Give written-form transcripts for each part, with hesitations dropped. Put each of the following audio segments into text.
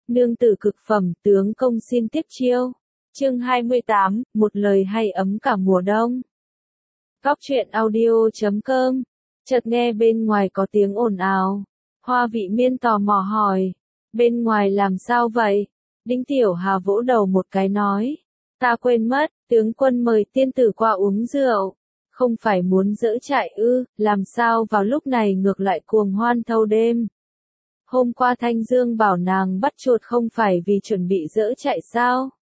Nương tử cực phẩm, tướng công xin tiếp chiêu. Chương 28, một lời hay ấm cả mùa đông. Góc truyện audio.com. Chợt nghe bên ngoài có tiếng ồn ào. Hoa Vị Miên tò mò hỏi, bên ngoài làm sao vậy? Đinh Tiểu Hà vỗ đầu một cái nói, ta quên mất, tướng quân mời tiên tử qua uống rượu. Không phải muốn giỡ trại ư, làm sao vào lúc này ngược lại cuồng hoan thâu đêm. Hôm qua Thanh Dương bảo nàng bắt chuột không phải vì chuẩn bị giỡ trại sao?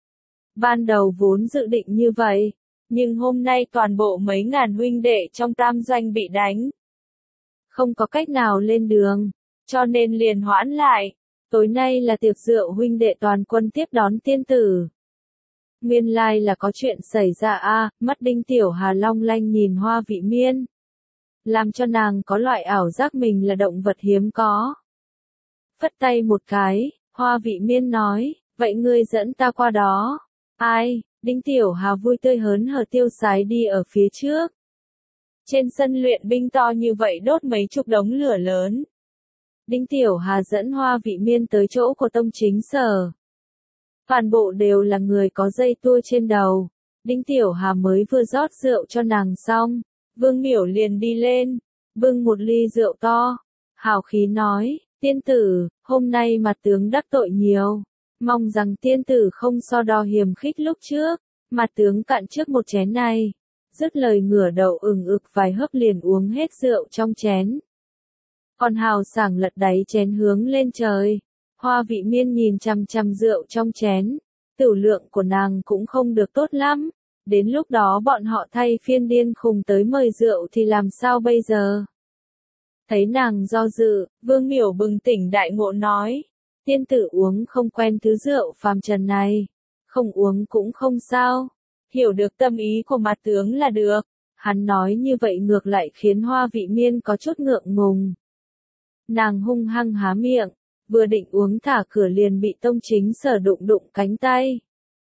Ban đầu vốn dự định như vậy, nhưng hôm nay toàn bộ mấy ngàn huynh đệ trong tam doanh bị đánh. Không có cách nào lên đường, cho nên liền hoãn lại. Tối nay là tiệc rượu huynh đệ toàn quân tiếp đón tiên tử. Nguyên lai là có chuyện xảy ra a, mắt Đinh Tiểu Hà long lanh nhìn Hoa Vị Miên. Làm cho nàng có loại ảo giác mình là động vật hiếm có. Phất tay một cái, Hoa Vị Miên nói, vậy ngươi dẫn ta qua đó. Ai? Đinh Tiểu Hà vui tươi hớn hở tiêu sái đi ở phía trước. Trên sân luyện binh to như vậy đốt mấy chục đống lửa lớn. Đinh Tiểu Hà dẫn Hoa Vị Miên tới chỗ của tông chính sở. Toàn bộ đều là người có dây tua trên đầu. Đinh Tiểu Hà mới vừa rót rượu cho nàng xong, Vương Miểu liền đi lên, bưng một ly rượu to, hào khí nói, tiên tử, hôm nay mặt tướng đắc tội nhiều, mong rằng tiên tử không so đo hiềm khích lúc trước, mặt tướng cạn trước một chén này. Dứt lời ngửa đầu ừng ực vài hớp liền uống hết rượu trong chén. Còn hào sảng lật đáy chén hướng lên trời. Hoa Vị Miên nhìn chằm chằm rượu trong chén, tửu lượng của nàng cũng không được tốt lắm, đến lúc đó bọn họ thay phiên điên khùng tới mời rượu thì làm sao bây giờ? Thấy nàng do dự, Vương Miểu bừng tỉnh đại ngộ nói, tiên tử uống không quen thứ rượu phàm trần này, không uống cũng không sao, hiểu được tâm ý của mặt tướng là được. Hắn nói như vậy ngược lại khiến Hoa Vị Miên có chút ngượng ngùng. Nàng hung hăng há miệng, vừa định uống thả cửa liền bị tông chính sở đụng đụng cánh tay.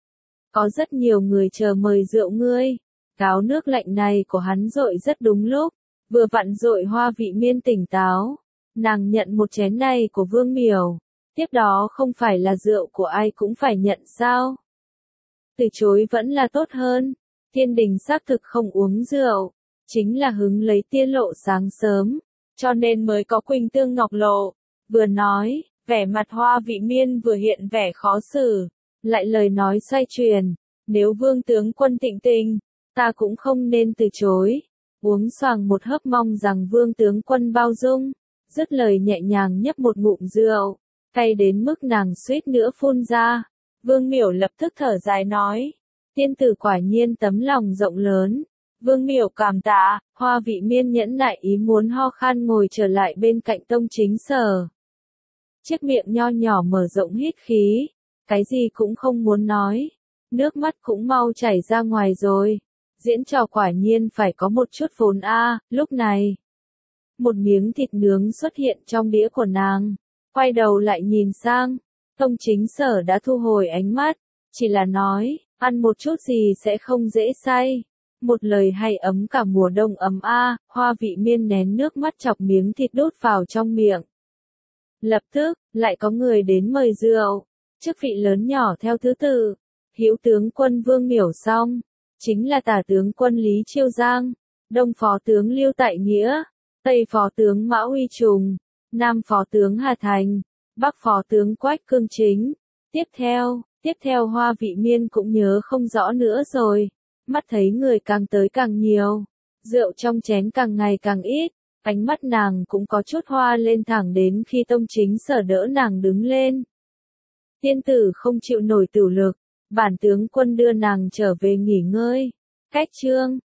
Có rất nhiều người chờ mời rượu ngươi. Gáo nước lạnh này của hắn dội rất đúng lúc, vừa vặn dội Hoa Vị Miên tỉnh táo. Nàng nhận một chén này của Vương Miểu, tiếp đó không phải là rượu của ai cũng phải nhận sao? Từ chối vẫn là tốt hơn. Thiên đình xác thực không uống rượu, chính là hứng lấy tiên lộ sáng sớm, cho nên mới có Quỳnh Tương Ngọc Lộ. Vừa nói, vẻ mặt Hoa Vị Miên vừa hiện vẻ khó xử, lại lời nói xoay chuyển, nếu Vương tướng quân thịnh tình, ta cũng không nên từ chối. Uống xoàng một hớp mong rằng Vương tướng quân bao dung, dứt lời nhẹ nhàng nhấp một ngụm rượu, cay đến mức nàng suýt nữa phun ra. Vương Miểu lập tức thở dài nói, tiên tử quả nhiên tấm lòng rộng lớn. Vương Miểu cảm tạ. Hoa Vị Miên nhẫn nại ý muốn ho khan ngồi trở lại bên cạnh tông chính sở. Chiếc miệng nho nhỏ mở rộng hít khí, cái gì cũng không muốn nói, nước mắt cũng mau chảy ra ngoài rồi. Diễn trò quả nhiên phải có một chút vốn a. Lúc này, một miếng thịt nướng xuất hiện trong đĩa của nàng, quay đầu lại nhìn sang, tông chính sở đã thu hồi ánh mắt, chỉ là nói, ăn một chút gì sẽ không dễ say. Một lời hay ấm cả mùa đông ấm a. Hoa Vị Miên nén nước mắt chọc miếng thịt đút vào trong miệng. Lập tức, lại có người đến mời rượu, chức vị lớn nhỏ theo thứ tự. Hữu tướng quân Vương Miểu xong, chính là tả tướng quân Lý Chiêu Giang, đông phó tướng Lưu Tại Nghĩa, tây phó tướng Mã Uy Trùng, nam phó tướng Hà Thành, bắc phó tướng Quách Cương Chính. Tiếp theo Hoa Vị Miên cũng nhớ không rõ nữa rồi. Mắt thấy người càng tới càng nhiều, rượu trong chén càng ngày càng ít, ánh mắt nàng cũng có chút hoa lên thẳng đến khi tông chính sở đỡ nàng đứng lên. Tiên tử không chịu nổi tửu lực, bản tướng quân đưa nàng trở về nghỉ ngơi. Cách chương